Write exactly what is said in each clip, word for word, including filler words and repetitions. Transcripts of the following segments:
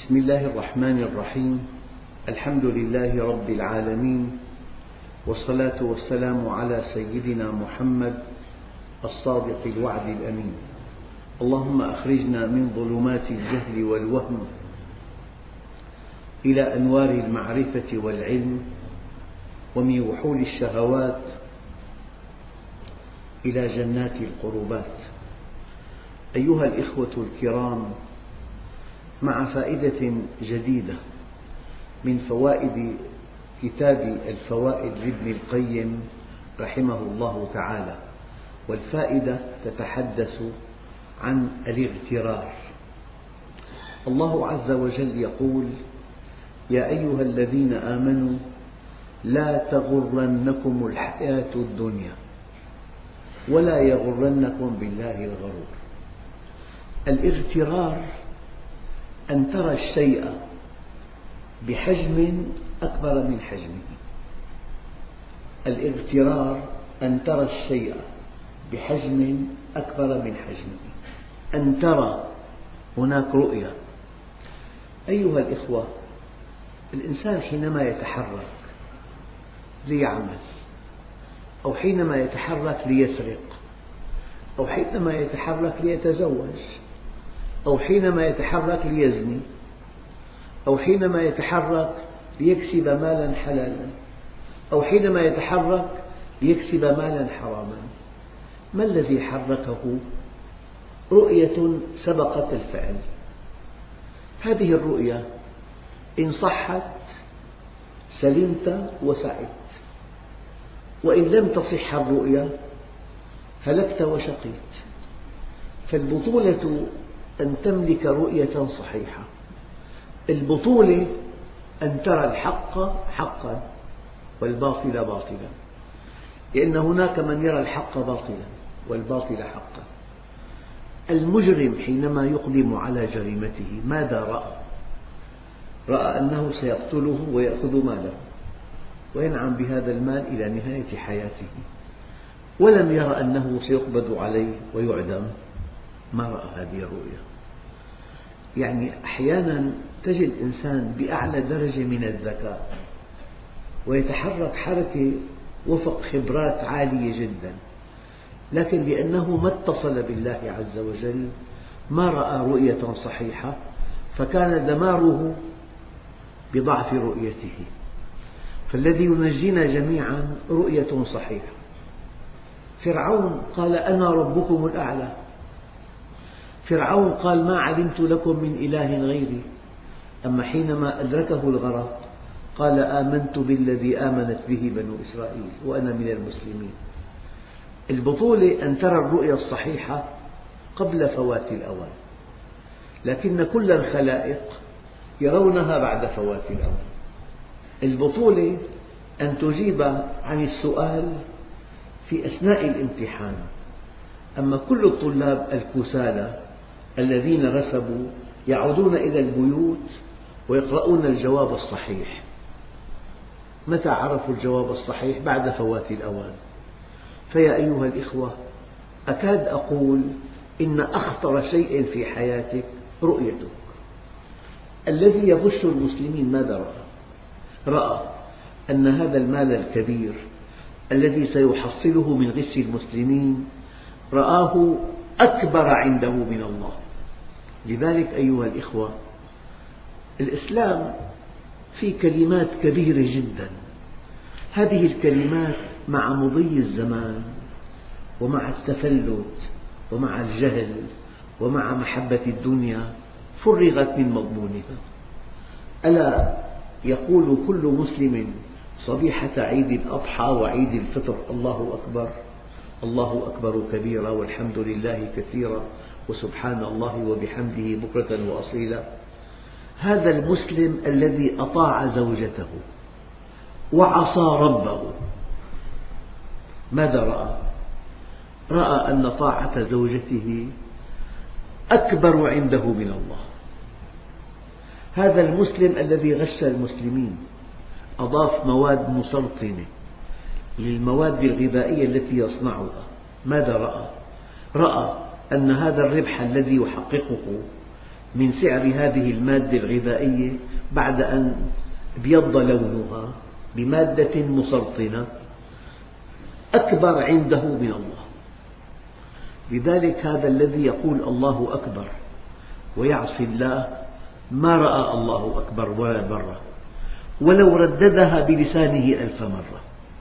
بسم الله الرحمن الرحيم. الحمد لله رب العالمين، والصلاة والسلام على سيدنا محمد الصادق الوعد الأمين. اللهم أخرجنا من ظلمات الجهل والوهم إلى أنوار المعرفة والعلم، ومن وحول الشهوات إلى جنات القربات. أيها الإخوة الكرام، مع فائدة جديدة من فوائد كتاب الفوائد لابن القيم رحمه الله تعالى، والفائدة تتحدث عن الاغترار. الله عز وجل يقول: يا أيها الذين آمنوا لا تغرنكم الحياة الدنيا ولا يغرنكم بالله الغرور. الاغترار أن ترى الشيء بحجم أكبر من حجمه. الاغترار أن ترى الشيء بحجم أكبر من حجمه، أن ترى هناك رؤية. أيها الإخوة، الإنسان حينما يتحرك ليعمل، أو حينما يتحرك ليسرق، أو حينما يتحرك ليتزوج، أو حينما يتحرك ليزني، أو حينما يتحرك ليكسب مالا حلالا، أو حينما يتحرك ليكسب مالا حراما، ما الذي حركه؟ رؤية سبقت الفعل. هذه الرؤية إن صحت سلمت وسعدت، وإن لم تصح الرؤية هلكت وشقيت. فالبطولة أن تملك رؤية صحيحة. البطولة أن ترى الحق حقا والباطل باطلا، لأن هناك من يرى الحق باطلا والباطل حقا. المجرم حينما يقدم على جريمته ماذا رأى؟ رأى أنه سيقتله ويأخذ ماله وينعم بهذا المال إلى نهاية حياته، ولم يرى أنه سيقبض عليه ويعدم. ما رأى هذه الرؤية. يعني أحيانا تجد إنسان بأعلى درجة من الذكاء ويتحرك حركة وفق خبرات عالية جدا، لكن لأنه ما اتصل بالله عز وجل ما رأى رؤية صحيحة، فكان دماره بضعف رؤيته. فالذي ينجينا جميعا رؤية صحيحة. فرعون قال: أنا ربكم الأعلى. فرعون قال: ما علمت لكم من إله غيري. أما حينما أدركه الغرق قال: آمنت بالذي آمنت به بنو إسرائيل وأنا من المسلمين. البطولة أن ترى الرؤيا الصحيحة قبل فوات الأوان، لكن كل الخلائق يرونها بعد فوات الأوان. البطولة أن تجيب عن السؤال في أثناء الامتحان. أما كل الطلاب الكسالى الذين رسبوا يعودون إلى البيوت ويقرؤون الجواب الصحيح. متى عرفوا الجواب الصحيح؟ بعد فوات الأوان. فيا أيها الإخوة، أكاد أقول إن أخطر شيء في حياتك رؤيتك. الذي يغش المسلمين ماذا رأى؟ رأى أن هذا المال الكبير الذي سيحصله من غش المسلمين رآه أكبر عنده من الله. لذلك أيها الإخوة، الإسلام في كلمات كبيرة جدا. هذه الكلمات مع مضي الزمان ومع التفلت ومع الجهل ومع محبة الدنيا فرغت من مضمونها. ألا يقول كل مسلم صبيحة عيد الأضحى وعيد الفطر: الله أكبر، الله أكبر كبيرا، والحمد لله كثيرا، وسبحان الله وبحمده بكرة وأصيلا. هذا المسلم الذي أطاع زوجته وعصى ربه ماذا رأى؟ رأى أن طاعة زوجته أكبر عنده من الله. هذا المسلم الذي غش المسلمين أضاف مواد مسرطنة للمواد الغذائية التي يصنعها، ماذا رأى؟ رأى أن هذا الربح الذي يحققه من سعر هذه المادة الغذائية بعد أن ابيض لونها بمادة مسرطنة أكبر عنده من الله. لذلك هذا الذي يقول الله أكبر ويعصي الله ما رأى الله أكبر ولا مرة، ولو رددها بلسانه ألف مرة.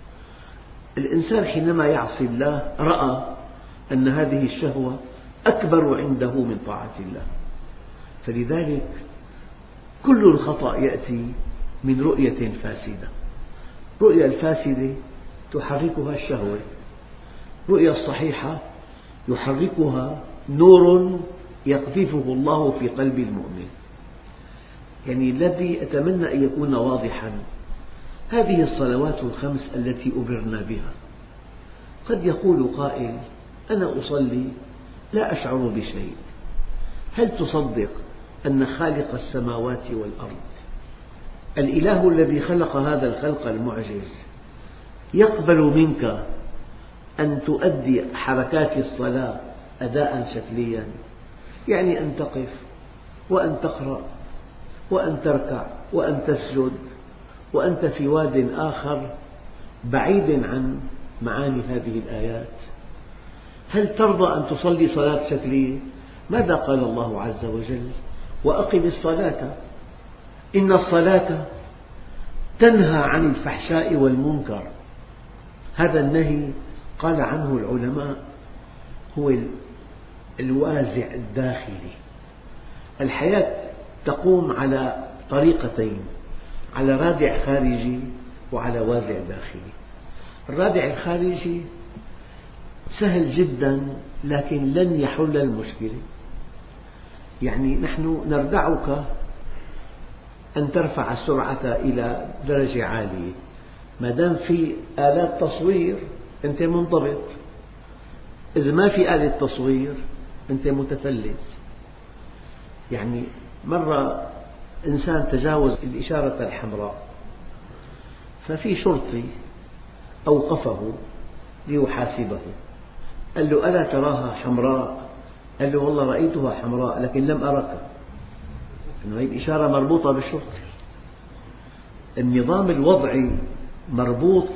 الإنسان حينما يعصي الله رأى أن هذه الشهوة أكبر عنده من طاعة الله. فلذلك كل الخطأ يأتي من رؤية فاسدة. الرؤية الفاسدة تحركها الشهوة، الرؤية الصحيحة يحركها نور يقذفه الله في قلب المؤمن. يعني الذي أتمنى أن يكون واضحا، هذه الصلوات الخمس التي أمرنا بها، قد يقول قائل: أنا أصلي لا أشعر بشيء. هل تصدق أن خالق السماوات والأرض، الإله الذي خلق هذا الخلق المعجز، يقبل منك أن تؤدي حركات الصلاة أداء شكليا؟ يعني أن تقف وأن تقرأ وأن تركع وأن تسجد وأنت في واد آخر بعيد عن معاني هذه الآيات. هل ترضى أن تصلي صلاة شكلية؟ ماذا قال الله عز وجل؟ وأقم الصلاة إن الصلاة تنهى عن الفحشاء والمنكر. هذا النهي قال عنه العلماء هو الوازع الداخلي. الحياة تقوم على طريقتين: على رادع خارجي وعلى وازع داخلي. الرادع الخارجي سهل جدا لكن لن يحل المشكلة. يعني نحن نردعك أن ترفع السرعة إلى درجة عالية، ما دام في آلات تصوير أنت منضبط. إذا ما في آلة تصوير أنت متفلت. يعني مرة إنسان تجاوز الإشارة الحمراء، ففي شرطي أوقفه ليحاسبه، قال له: ألا تراها حمراء؟ قال له: والله رأيتها حمراء لكن لم أرك. إنه هذه الإشارة مربوطة بالشرطي. النظام الوضعي مربوط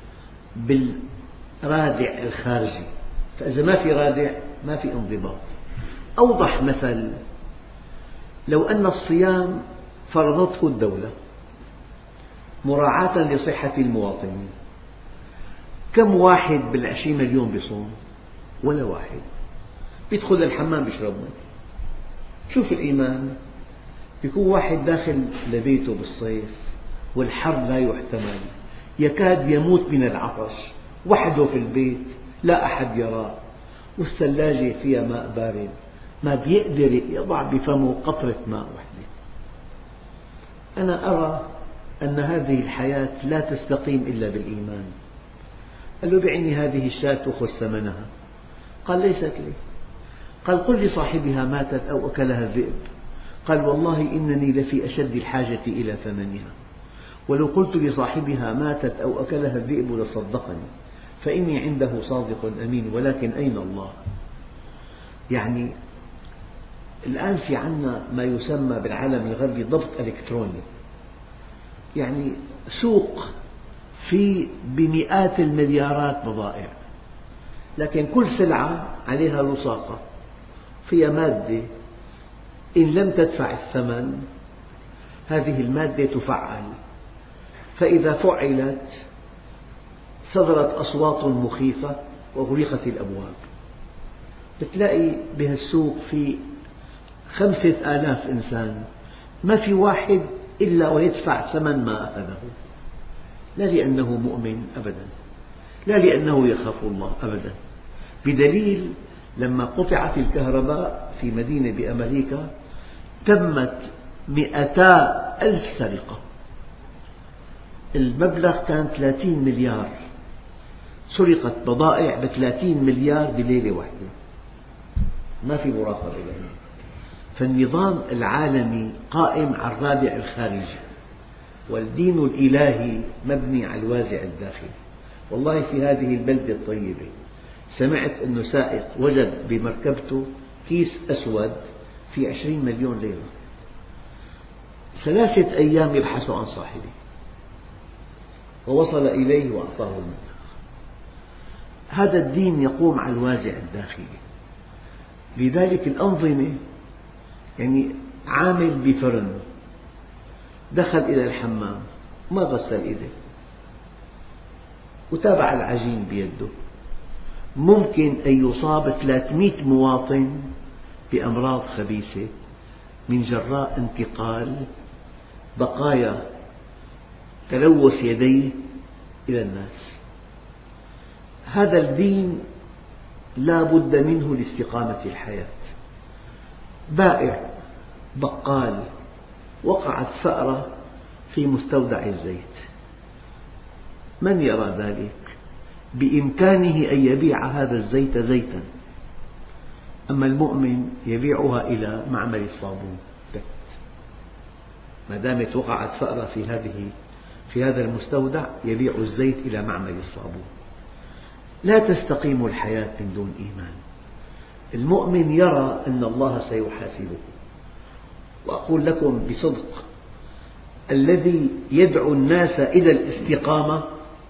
بالرادع الخارجي، فإذا ما في رادع ما في انضباط. أوضح مثل: لو أن الصيام فرضته الدولة مراعاة لصحة المواطنين، كم واحد بالعشرين مليون بيصوم؟ ولا واحد. بيدخل الحمام بيشرب ماء. شوف الإيمان، بيكون واحد داخل لبيته بالصيف والحر لا يحتمل، يكاد يموت من العطش، وحده في البيت لا أحد يراه، والثلاجة فيها ماء بارد، ما بيقدر يضع بفمه قطرة ماء واحدة. أنا أرى أن هذه الحياة لا تستقيم إلا بالإيمان. قال له: بعني هذه الشاة خذ ثمنها. قال: ليست لي. قال: قل لصاحبها ماتت أو أكلها الذئب. قال: والله إنني لفي أشد الحاجة إلى ثمنها، ولو قلت لصاحبها ماتت أو أكلها الذئب لصدقني، فإني عنده صادق أمين، ولكن أين الله؟ يعني الآن في عنا ما يسمى بالعالم الغربي ضبط إلكتروني. يعني سوق في بمئات المليارات بضائع، لكن كل سلعة عليها لصاقة، فيها مادة إن لم تدفع الثمن هذه المادة تفعل، فإذا فعلت صدرت أصوات مخيفة وأغلقت الأبواب. بتلاقي بهالسوق في خمسة آلاف إنسان، ما في واحد إلا ويدفع ثمن ما أخذه، لا لأنه مؤمن أبدا، لا لأنه يخاف الله أبدا. بدليل لما قطعت الكهرباء في مدينة بأمريكا تمت مئتا ألف سرقة، المبلغ كان ثلاثين مليار، سرقت بضائع بثلاثين مليار بليلة واحدة، ما في مراقبة لها. فالنظام العالمي قائم على الرادع الخارجي، والدين الإلهي مبني على الوازع الداخلي. والله في هذه البلدة الطيبة سمعت أن سائق وجد بمركبته كيس أسود في عشرين مليون ليرة، ثلاثة أيام يبحث عن صاحبه ووصل إليه وأعطاه المبلغ. هذا الدين يقوم على الوازع الداخلي. لذلك الأنظمة، يعني عامل بفرن دخل إلى الحمام ما غسل إيده وتابع العجين بيده، ممكن أن يصاب ثلاثمئة مواطن بأمراض خبيثة من جراء انتقال بقايا تلوث يديه إلى الناس. هذا الدين لا بد منه لاستقامة الحياة. بائع بقال وقعت فأرة في مستودع الزيت، من يرى ذلك؟ بإمكانه أن يبيع هذا الزيت زيتا، أما المؤمن يبيعها إلى معمل الصابون. ما دامت وقعت فأرة في هذه في هذا المستودع يبيع الزيت إلى معمل الصابون. لا تستقيم الحياة من دون إيمان. المؤمن يرى أن الله سيحاسبه. وأقول لكم بصدق، الذي يدعو الناس إلى الاستقامة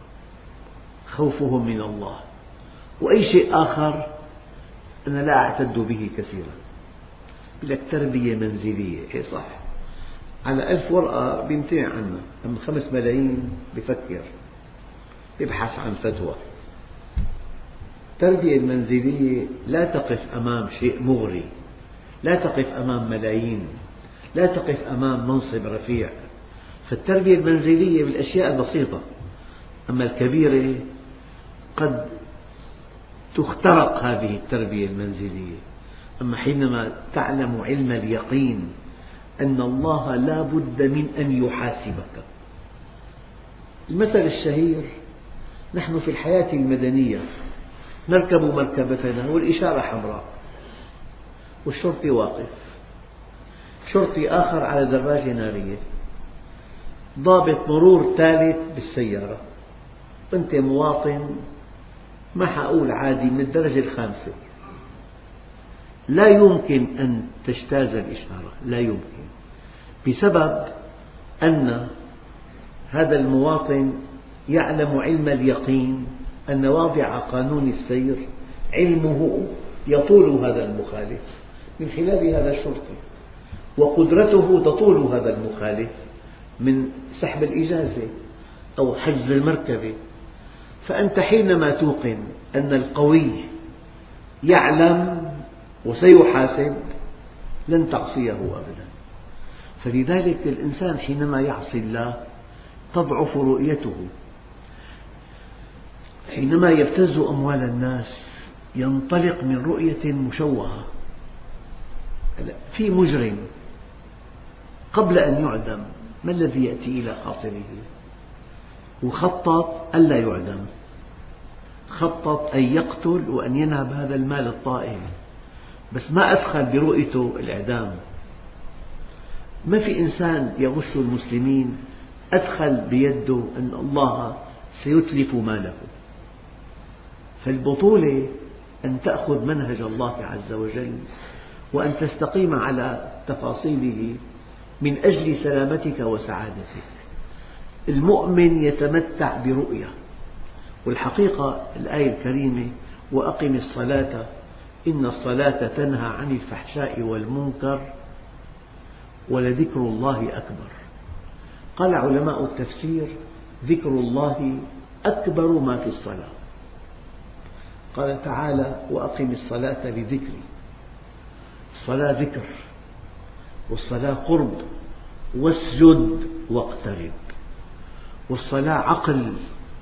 خوفهم من الله، وأي شيء آخر أنا لا أعتد به كثيرا. يقول لك تربية منزلية، إيه صح، على ألف ورقة بيمتنع عنها، أما خمس ملايين بفكر يبحث عن فتوى. التربية المنزلية لا تقف أمام شيء مغري، لا تقف أمام ملايين، لا تقف أمام منصب رفيع. فالتربية المنزلية بالأشياء البسيطة، أما الكبيرة قد تخترق هذه التربية المنزلية. أما حينما تعلم علم اليقين أن الله لا بد من أن يحاسبك. المثل الشهير: نحن في الحياة المدنية نركب مركبتنا والإشارة حمراء والشرطي واقف، شرطي آخر على دراجة نارية، ضابط مرور ثالث بالسيارة، أنت مواطن ما حقول عادي من الدرجة الخامسة، لا يمكن أن تجتاز الإشارة، لا يمكن، بسبب أن هذا المواطن يعلم علم اليقين أن واضع قانون السير علمه يطول هذا المخالف من خلال هذا الشرطي، وقدرته تطول هذا المخالف من سحب الإجازة أو حجز المركبة. فأنت حينما توقن أن القوي يعلم وسيحاسب لن تعصيه أبدا. فلذلك الإنسان حينما يعصي الله تضعف رؤيته، حينما يبتز أموال الناس ينطلق من رؤية مشوهة. في مجرم قبل أن يعدم ما الذي يأتي إلى خاطره؟ وخطط ألا يعدم، خطط أن يقتل وأن ينهب هذا المال الطائل، بس ما أدخل برؤيته الإعدام. ما في إنسان يغش المسلمين أدخل بيده أن الله سيتلف ماله. فالبطولة أن تأخذ منهج الله عز وجل وأن تستقيم على تفاصيله من أجل سلامتك وسعادتك. المؤمن يتمتع برؤية، والحقيقة الآية الكريمة: وأقم الصلاة إن الصلاة تنهى عن الفحشاء والمنكر ولذكر الله أكبر. قال علماء التفسير: ذكر الله أكبر ما في الصلاة. قال تعالى: وأقم الصلاة لذكري. الصلاة ذكر، والصلاة قرب، واسجد واقترب، والصلاة عقل.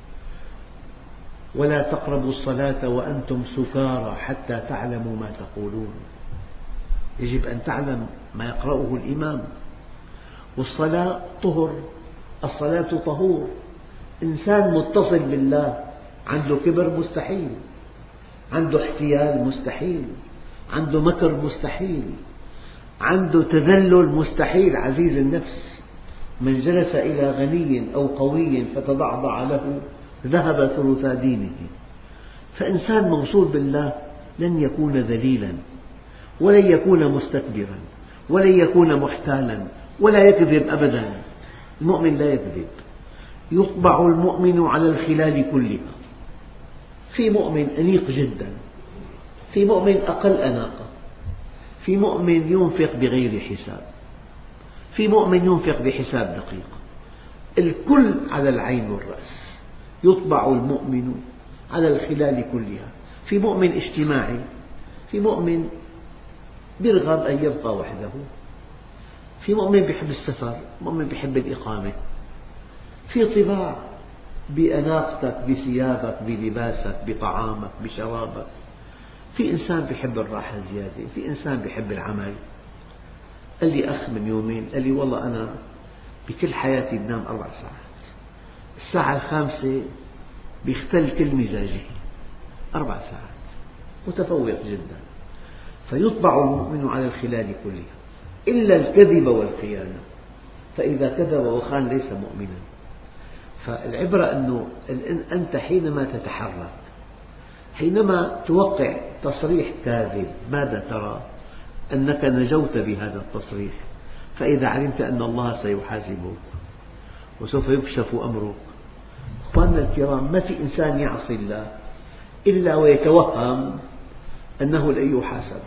ولا تقربوا الصلاة وأنتم سكارى حتى تعلموا ما تقولون. يجب أن تعلم ما يقرأه الإمام. والصلاة طهر، الصلاة طهور. إنسان متصل بالله عنده كبر مستحيل، عنده احتيال مستحيل، عنده مكر مستحيل، عنده تذلل مستحيل، عزيز النفس. من جلس إلى غني أو قوي فتضعضع له ذهب ثلثا دينه. فإنسان موصول بالله لن يكون ذليلا، ولن يكون مستكبرا ولن يكون محتالا ولا يكذب أبدا. المؤمن لا يكذب. يطبع المؤمن على الخلال كلها. في مؤمن أنيق جدا، في مؤمن أقل أناقة، في مؤمن ينفق بغير حساب، في مؤمن ينفق بحساب دقيق. الكل على العين والرأس. يطبع المؤمن على الخلال كلها. في مؤمن اجتماعي، في مؤمن يرغب أن يبقى وحده، في مؤمن يحب السفر، مؤمن يحب الإقامة. في طباع بأناقتك، بثيابك، بلباسك، بطعامك، بشرابك. في إنسان يحب الراحة زيادة، في إنسان يحب العمل. قال لي أخ من يومين قال لي والله أنا بكل حياتي بنام أربع ساعات، الساعة الخامسة بيختل كل مزاجي. أربع ساعات، متفوق جدا. فيطبع المؤمن على الخلال كلها إلا الكذب والخيانة، فإذا كذب وخان ليس مؤمنا. فالعبرة أنه أنت حينما تتحرك، حينما توقع تصريح كاذب، ماذا ترى؟ أنك نجوت بهذا التصريح، فإذا علمت أن الله سيحاسبك وسوف يكشف أمرك. أخواننا الكرام، ما في إنسان يعصي الله إلا ويتوهم أنه لن يحاسب،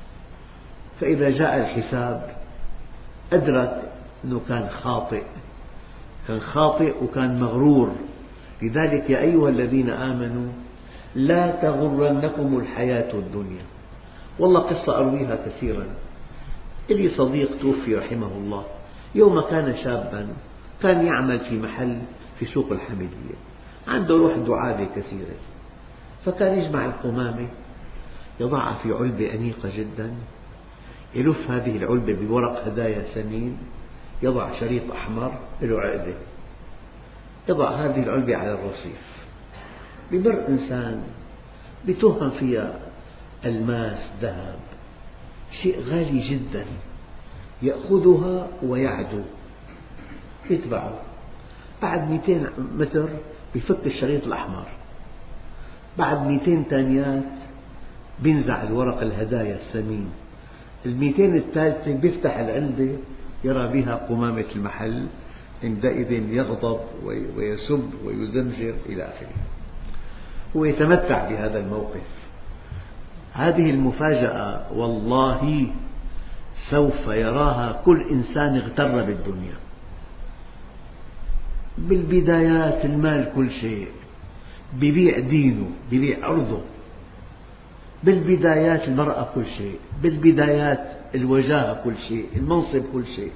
فإذا جاء الحساب أدرك أنه كان خاطئ، كان خاطئ وكان مغرور. لذلك يا أيها الذين آمنوا لا تغرنكم الحياة الدنيا. والله قصة أرويها كثيرا. لي صديق توفي رحمه الله، يوم كان شابا كان يعمل في محل في سوق الحميدية، عنده روح دعابة كثيرة، فكان يجمع القمامة يضعها في علبة أنيقة جدا، يلف هذه العلبة بورق هدايا ثمين، يضع شريط أحمر له عقدة، يضع هذه العلبة على الرصيف. بمر إنسان بتوهم فيها ألماس، ذهب، شيء غالي جدا، يأخذها ويعدو، يتبعه. بعد مئتين متر بيفك الشريط الأحمر، بعد مئتين ثانيات بينزع الورق الهدايا الثمين، المئتين الثالثة بيفتح العلبة يرى بها قمامة المحل، عندئذ يغضب ويسب ويزمجر إلى آخره. هو يتمتع بهذا الموقف. هذه المفاجأة والله سوف يراها كل إنسان اغتر بالدنيا. بالبدايات المال كل شيء، بيبيع دينه، بيبيع أرضه. بالبدايات المرأة كل شيء، بالبدايات الوجاهة كل شيء، المنصب كل شيء.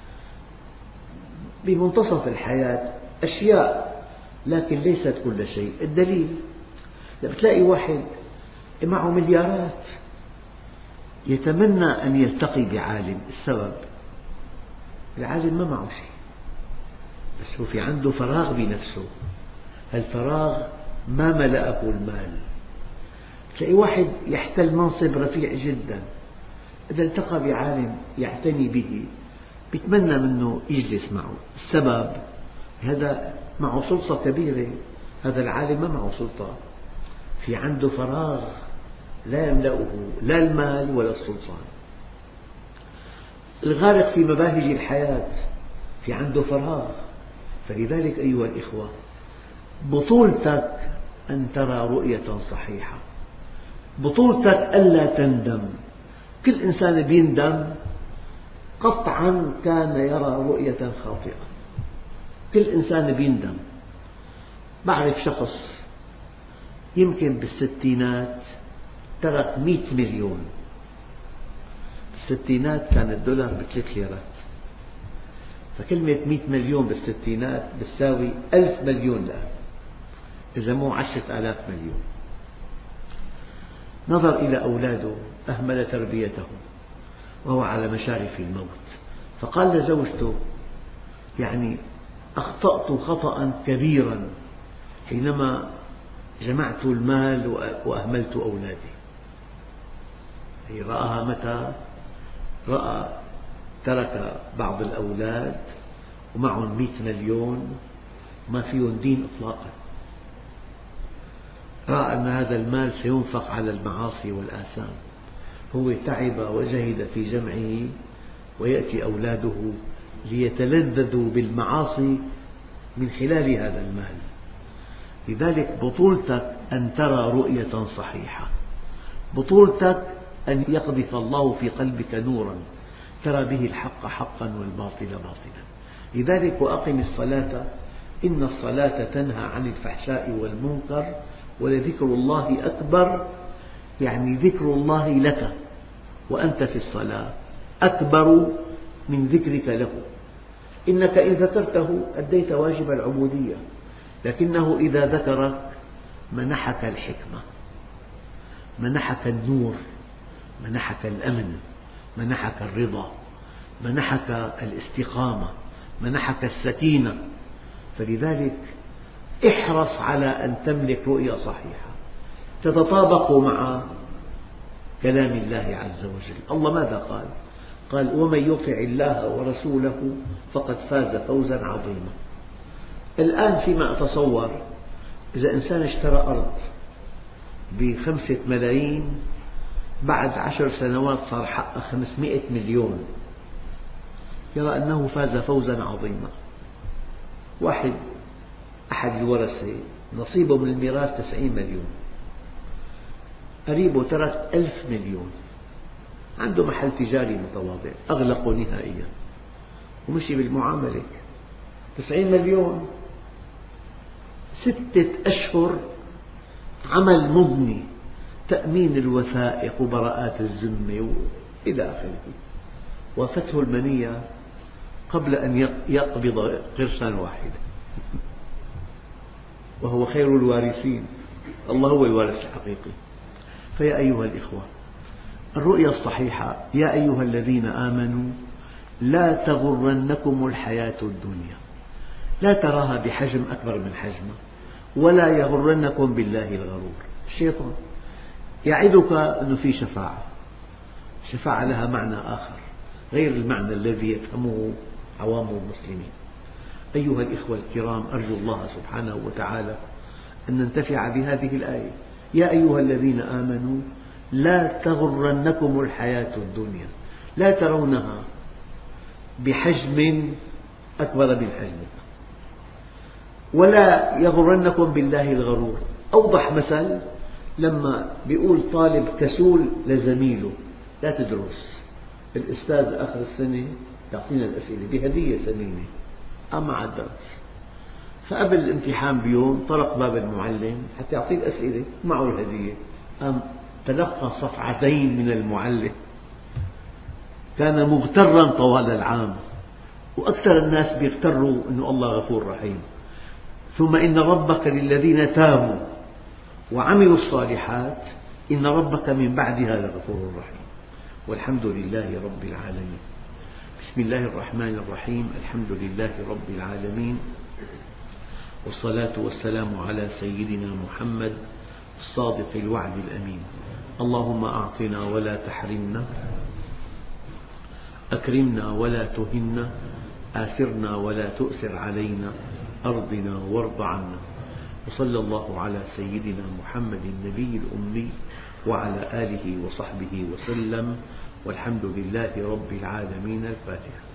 بمنتصف الحياة أشياء لكن ليست كل شيء. الدليل لما تلاقي واحد معه مليارات يتمنى أن يلتقي بعالم، السبب العالم ما معه شيء، بس هو في عنده فراغ بنفسه، هالفراغ ما ملأه المال. تلاقي واحد يحتل منصب رفيع جدا، إذا التقى بعالم يعتني به يتمنى منه يجلس معه، السبب هذا معه سلطة كبيرة، هذا العالم ما معه سلطة، في عنده فراغ لا يملأه لا المال ولا السلطان. الغارق في مباهج الحياة في عنده فراغ. فلذلك أيها الإخوة، بطولتك أن ترى رؤية صحيحة، بطولتك ألا تندم. كل إنسان بيندم قطعا كان يرى رؤية خاطئة، كل إنسان بيندم. بعرف شخص يمكن بالستينات ترك مئة مليون، بالستينات كان الدولار بثلاث ليرات، فكلمة مئة مليون بالستينات بتساوي ألف مليون الآن، إذا مو عشرة آلاف مليون. نظر إلى أولاده، أهمل تربيتهم وهو على مشارف الموت، فقال لزوجته يعني أخطأت خطأ كبيرا حينما جمعت المال وأهملت أولادي. هي رآها متى؟ رأى ترك بعض الأولاد ومعهم مئة مليون ما فيهم دين إطلاقا، رأى أن هذا المال سينفق على المعاصي والآثام، هو تعب وجهد في جمعه ويأتي أولاده ليتلذذوا بالمعاصي من خلال هذا المال. لذلك بطولتك أن ترى رؤية صحيحة، بطولتك أن يقذف الله في قلبك نورا ترى به الحق حقا والباطل باطلا. لذلك وأقم الصلاة إن الصلاة تنهى عن الفحشاء والمنكر ولذكر الله أكبر، يعني ذكر الله لك وأنت في الصلاة أكبر من ذكرك له. إنك إن ذكرته أديت واجب العبودية، لكنه إذا ذكرك منحك الحكمة، منحك النور، منحك الأمن، منحك الرضا، منحك الاستقامة، منحك السكينة. فلذلك احرص على أن تملك رؤية صحيحة تتطابق مع كلام الله عز وجل. الله ماذا قال؟ قال: ومن يطع الله ورسوله فقد فاز فوزا عظيما. الآن فيما أتصور إذا إنسان اشترى أرض بخمسة ملايين، بعد عشر سنوات صار حقه خمسمئة مليون، يرى أنه فاز فوزا عظيما. واحد أحد الورثة نصيبه من الميراث تسعين مليون، قريبه ترك ألف مليون، عنده محل تجاري متواضع أغلقه نهائيا ومشي بالمعاملة. تسعين مليون، ستة أشهر عمل مضني، تأمين الوثائق وبراءات الذمة إلى آخره، وافته المنية قبل أن يقبض قرشا واحدا، وهو خير الوارثين. الله هو الوارث الحقيقي. فيا أيها الإخوة، الرؤيا الصحيحة: يا أيها الذين آمنوا لا تغرنكم الحياة الدنيا، لا تراها بحجم أكبر من حجمها، ولا يغرنكم بالله الغرور. الشيطان يعدك أنه في شفاعة، الشفاعة لها معنى آخر غير المعنى الذي يفهمه عوام المسلمين. أيها الإخوة الكرام، أرجو الله سبحانه وتعالى أن ننتفع بهذه الآية: يا أيها الذين آمنوا لا تغرنكم الحياة الدنيا، لا ترونها بحجم أكبر من حجمها، ولا يغرنكم بالله الغرور. أوضح مثل لما يقول طالب كسول لزميله: لا تدرس، الأستاذ آخر السنة يعطينا الأسئلة بهدية ثمينة، أما على الدرس. فقبل الامتحان بيوم طرق باب المعلم حتى يعطيه الأسئلة معه الهدية، قام تلقى صفعتين من المعلم، كان مغترا طوال العام، وأكثر الناس بيغتروا أن الله غفور رحيم. ثم إن ربك للذين تابوا وعملوا الصالحات إن ربك من بعدها لغفور رحيم. والحمد لله رب العالمين. بسم الله الرحمن الرحيم. الحمد لله رب العالمين، والصلاة والسلام على سيدنا محمد الصادق الوعد الأمين. اللهم أعطنا ولا تحرمنا، أكرمنا ولا تهنا، آثرنا ولا تؤثر علينا، أرضنا وارض عنا. وصلى الله على سيدنا محمد النبي الأمي وعلى آله وصحبه وسلم، والحمد لله رب العالمين. الفاتحة.